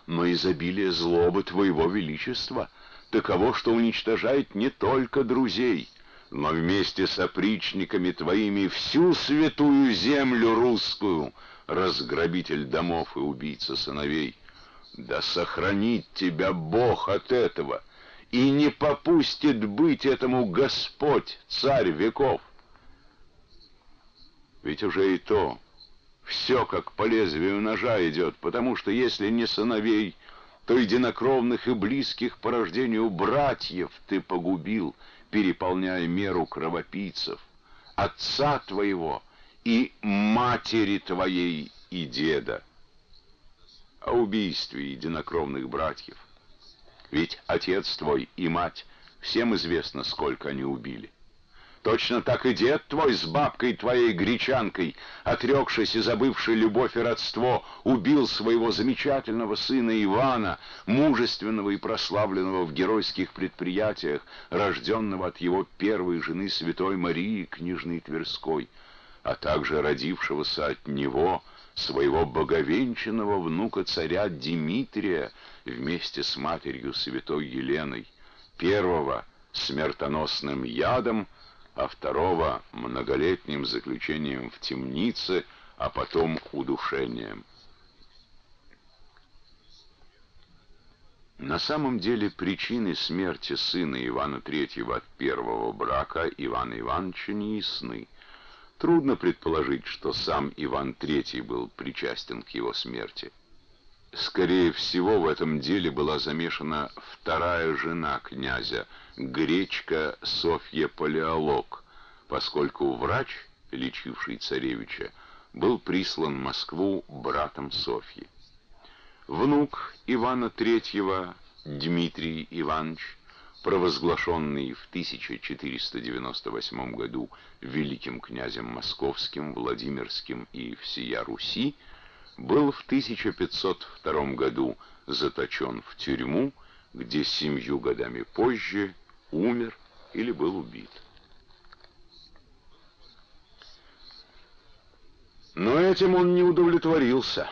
но изобилие злобы твоего величества таково, что уничтожает не только друзей, но вместе с опричниками твоими всю святую землю русскую, разграбитель домов и убийца сыновей. Да сохранит тебя Бог от этого, и не попустит быть этому Господь, царь веков. Ведь уже и то, все как по лезвию ножа идет, потому что если не сыновей, то единокровных и близких по рождению братьев ты погубил, переполняя меру кровопийцев, отца твоего и матери твоей и деда. О убийстве единокровных братьев. Ведь отец твой и мать, всем известно, сколько они убили. Точно так и дед твой с бабкой твоей гречанкой, отрекшись и забывший любовь и родство, убил своего замечательного сына Ивана, мужественного и прославленного в геройских предприятиях, рожденного от его первой жены святой Марии, княжны Тверской, а также родившегося от него своего боговенчанного внука царя Дмитрия вместе с матерью святой Еленой, первого смертоносным ядом, а второго многолетним заключением в темнице, а потом удушением. На самом деле причины смерти сына Ивана III от первого брака Ивана Ивановича не ясны. Трудно предположить, что сам Иван III был причастен к его смерти. Скорее всего, в этом деле была замешана вторая жена князя, гречка Софья Палеолог, поскольку врач, лечивший царевича, был прислан в Москву братом Софьи. Внук Ивана III, Дмитрий Иванович, провозглашенный в 1498 году великим князем Московским, Владимирским и всея Руси, был в 1502 году заточен в тюрьму, где 7 годами позже умер или был убит. Но этим он не удовлетворился.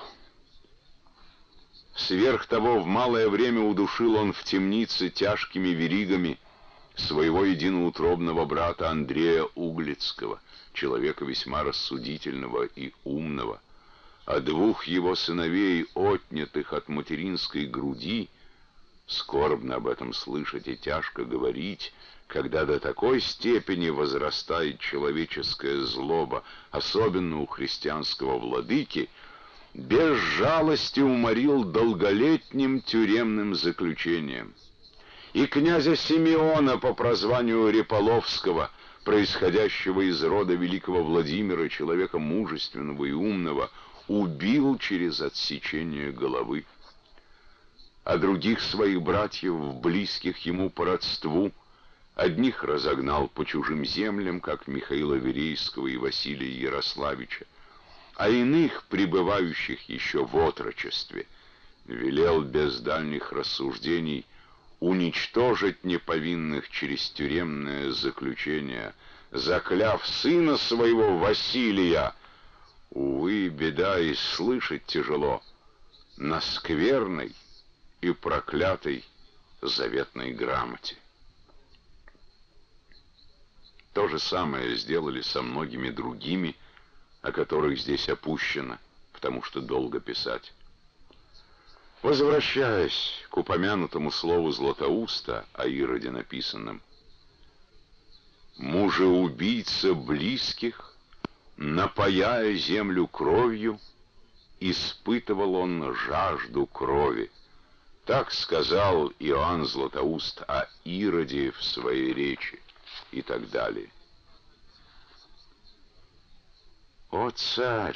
Сверх того, в малое время удушил он в темнице тяжкими веригами своего единоутробного брата Андрея Углицкого, человека весьма рассудительного и умного, а 2 его сыновей, отнятых от материнской груди, скорбно об этом слышать и тяжко говорить, когда до такой степени возрастает человеческая злоба, особенно у христианского владыки, без жалости уморил долголетним тюремным заключением. И князя Симеона по прозванию Реполовского, происходящего из рода великого Владимира, человека мужественного и умного, убил через отсечение головы. А других своих братьев, близких ему по родству, одних разогнал по чужим землям, как Михаила Верейского и Василия Ярославича, а иных, пребывающих еще в отрочестве, велел без дальних рассуждений уничтожить неповинных через тюремное заключение, закляв сына своего Василия, увы, беда и слышать тяжело, на скверной и проклятой заветной грамоте. То же самое сделали со многими другими, о которых здесь опущено, потому что долго писать. Возвращаясь к упомянутому слову Златоуста о Ироде написанном: «Мужеубийца близких, напояя землю кровью, испытывал он жажду крови». Так сказал Иоанн Златоуст о Ироде в своей речи и так далее. О царь,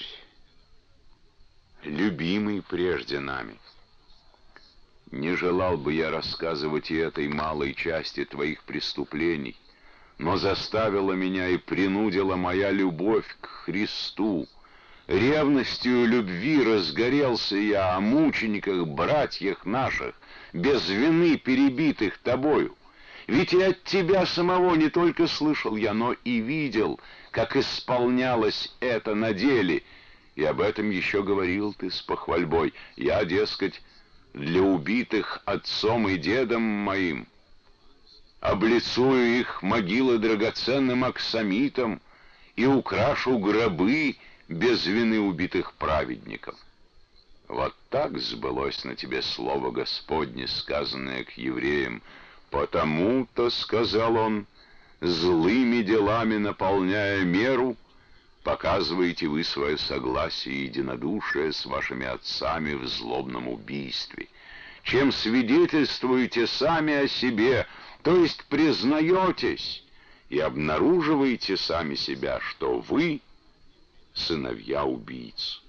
любимый прежде нами! Не желал бы я рассказывать и этой малой части твоих преступлений, но заставила меня и принудила моя любовь к Христу. Ревностью любви разгорелся я о мучениках, братьях наших, без вины перебитых тобою. Ведь и от тебя самого не только слышал я, но и видел, как исполнялось это на деле, и об этом еще говорил ты с похвальбой. Я, дескать, для убитых отцом и дедом моим, облицую их могилы драгоценным аксамитом и украшу гробы без вины убитых праведников. Вот так сбылось на тебе слово Господне, сказанное к евреям. Потому-то, сказал он, злыми делами наполняя меру, показываете вы свое согласие и единодушие с вашими отцами в злобном убийстве, чем свидетельствуете сами о себе, то есть признаетесь и обнаруживаете сами себя, что вы сыновья убийц.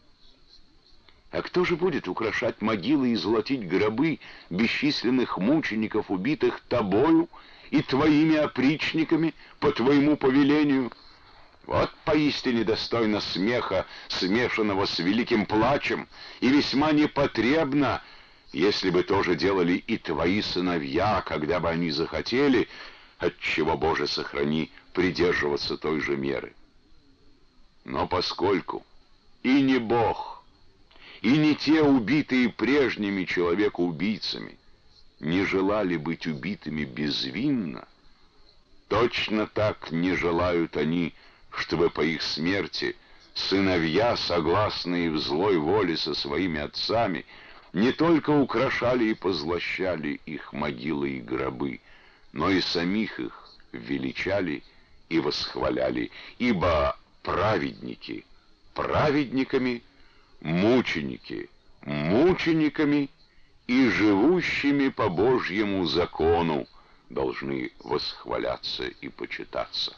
А кто же будет украшать могилы и золотить гробы бесчисленных мучеников, убитых тобою и твоими опричниками по твоему повелению? Вот поистине достойно смеха, смешанного с великим плачем, и весьма непотребно, если бы тоже делали и твои сыновья, когда бы они захотели, отчего, Боже, сохрани, придерживаться той же меры. Но поскольку и не Бог, и не те убитые прежними человекоубийцами не желали быть убитыми безвинно, точно так не желают они, чтобы по их смерти сыновья, согласные в злой воле со своими отцами, не только украшали и позлощали их могилы и гробы, но и самих их величали и восхваляли, ибо праведники праведниками, мученики мучениками и живущими по Божьему закону должны восхваляться и почитаться.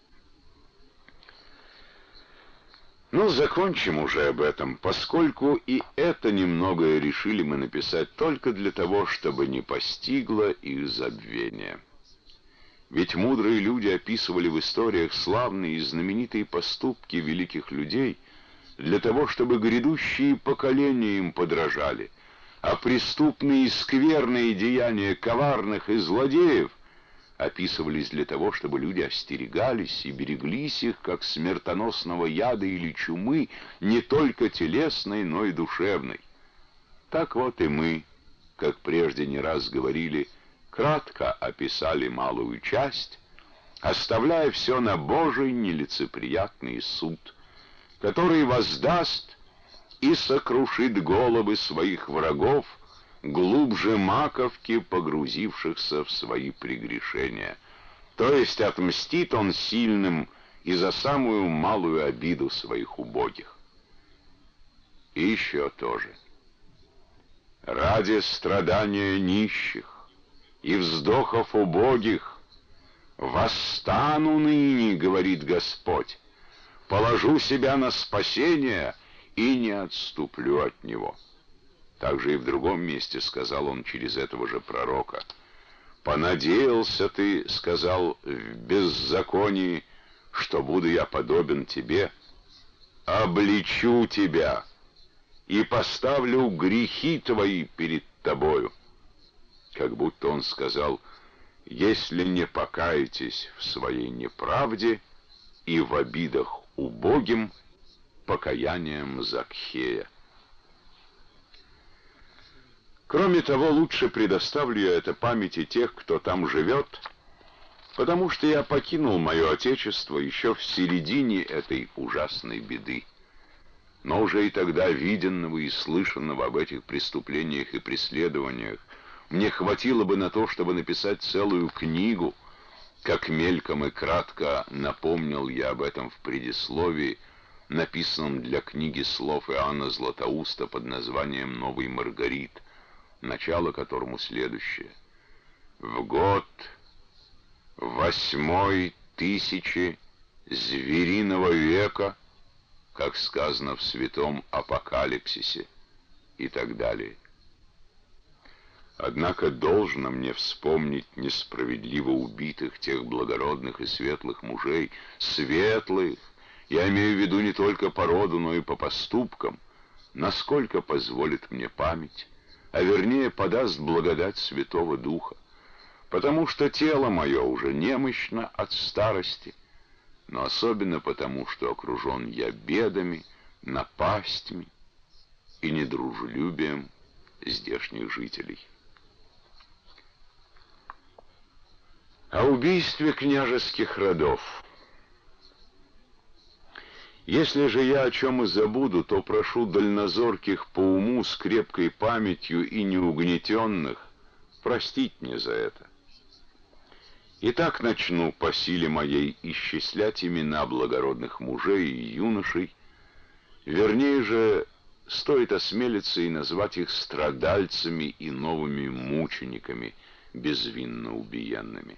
Но закончим уже об этом, поскольку и это немногое решили мы написать только для того, чтобы не постигло их забвение. Ведь мудрые люди описывали в историях славные и знаменитые поступки великих людей для того, чтобы грядущие поколения им подражали, а преступные и скверные деяния коварных и злодеев описывались для того, чтобы люди остерегались и береглись их, как смертоносного яда или чумы, не только телесной, но и душевной. Так вот и мы, как прежде не раз говорили, кратко описали малую часть, оставляя все на Божий нелицеприятный суд, который воздаст и сокрушит головы своих врагов, глубже маковки, погрузившихся в свои прегрешения. То есть отмстит он сильным и за самую малую обиду своих убогих. И еще тоже. Ради страдания нищих и вздохов убогих восстану ныне, говорит Господь, положу себя на спасение и не отступлю от него. Также и в другом месте сказал он через этого же пророка: «Понадеялся ты, — сказал, — в беззаконии, что буду я подобен тебе, обличу тебя и поставлю грехи твои перед тобою». Как будто он сказал: «Если не покаетесь в своей неправде и в обидах убогим, покаянием Закхея». Кроме того, лучше предоставлю я это памяти тех, кто там живет, потому что я покинул мое отечество еще в середине этой ужасной беды. Но уже и тогда виденного и слышанного об этих преступлениях и преследованиях мне хватило бы на то, чтобы написать целую книгу, как мельком и кратко напомнил я об этом в предисловии, написанном для книги слов Иоанна Златоуста под названием «Новый Маргарит», начало которому следующее. В год 8-й тысячи звериного века, как сказано в святом Апокалипсисе, и так далее. Однако должно мне вспомнить несправедливо убитых тех благородных и светлых мужей, светлых, я имею в виду не только по роду, но и по поступкам, насколько позволит мне память, а вернее подаст благодать Святого Духа, потому что тело мое уже немощно от старости, но особенно потому, что окружен я бедами, напастями и недружелюбием здешних жителей. О убийстве княжеских родов. Если же я о чем и забуду, то прошу дальнозорких по уму с крепкой памятью и неугнетенных простить мне за это. Итак, начну по силе моей исчислять имена благородных мужей и юношей, вернее же, стоит осмелиться и назвать их страдальцами и новыми мучениками, безвинно убиенными.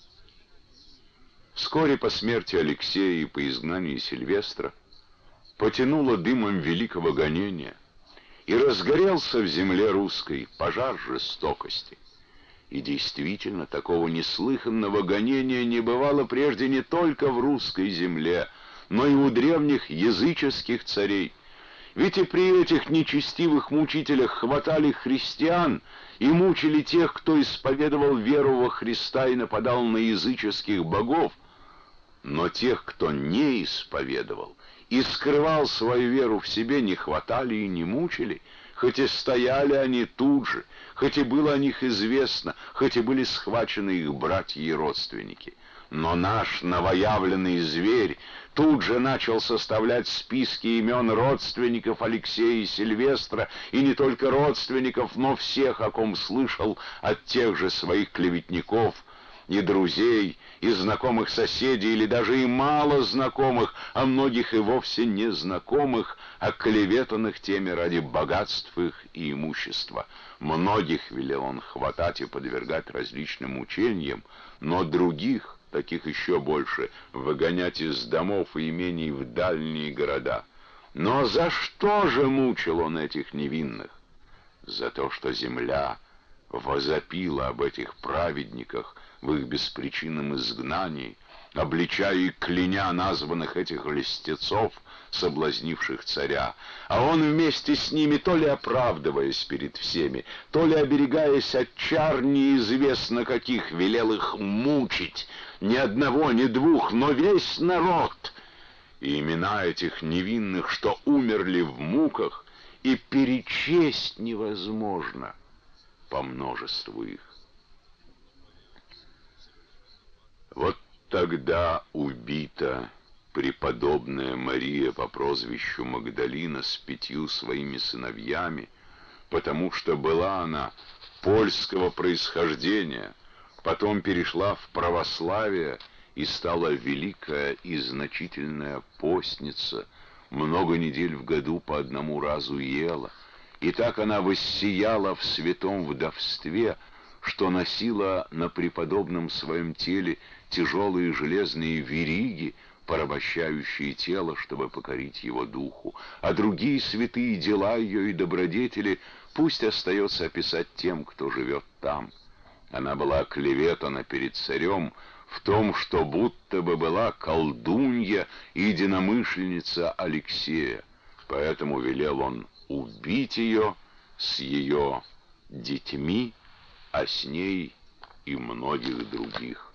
Вскоре по смерти Алексея и по изгнанию Сильвестра потянуло дымом великого гонения, и разгорелся в земле русской пожар жестокости. И действительно, такого неслыханного гонения не бывало прежде не только в русской земле, но и у древних языческих царей. Ведь и при этих нечестивых мучителях хватали христиан и мучили тех, кто исповедовал веру во Христа и нападал на языческих богов, но тех, кто не исповедовал и скрывал свою веру в себе, не хватали и не мучили, хоть и стояли они тут же, хоть и было о них известно, хоть и были схвачены их братья и родственники. Но наш новоявленный зверь тут же начал составлять списки имен родственников Алексея и Сильвестра, и не только родственников, но всех, о ком слышал от тех же своих клеветников, и друзей, и знакомых соседей, или даже и мало знакомых, а многих и вовсе незнакомых, оклеветанных теми ради богатств их и имущества. Многих велел он хватать и подвергать различным мучениям, но других, таких еще больше, выгонять из домов и имений в дальние города. Но за что же мучил он этих невинных? За то, что земля возопила об этих праведниках в их беспричинном изгнании, обличая и кляня названных этих льстецов, соблазнивших царя, а он вместе с ними, то ли оправдываясь перед всеми, то ли оберегаясь от чар неизвестно каких, велел их мучить, ни одного, ни двух, но весь народ. И имена этих невинных, что умерли в муках, и перечесть невозможно по множеству их. Вот тогда убита преподобная Мария по прозвищу Магдалина с 5 своими сыновьями, потому что была она польского происхождения, потом перешла в православие и стала великая и значительная постница, много недель в году по одному разу ела, и так она воссияла в святом вдовстве, что носила на преподобном своем теле тяжелые железные вериги, порабощающие тело, чтобы покорить его духу, а другие святые дела ее и добродетели пусть остается описать тем, кто живет там. Она была оклеветана перед царем в том, что будто бы была колдунья и единомышленница Алексея, поэтому велел он убить ее с ее детьми, а с ней и многих других.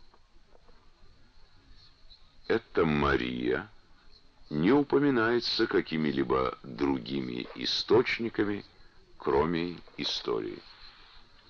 Эта Мария не упоминается какими-либо другими источниками, кроме истории.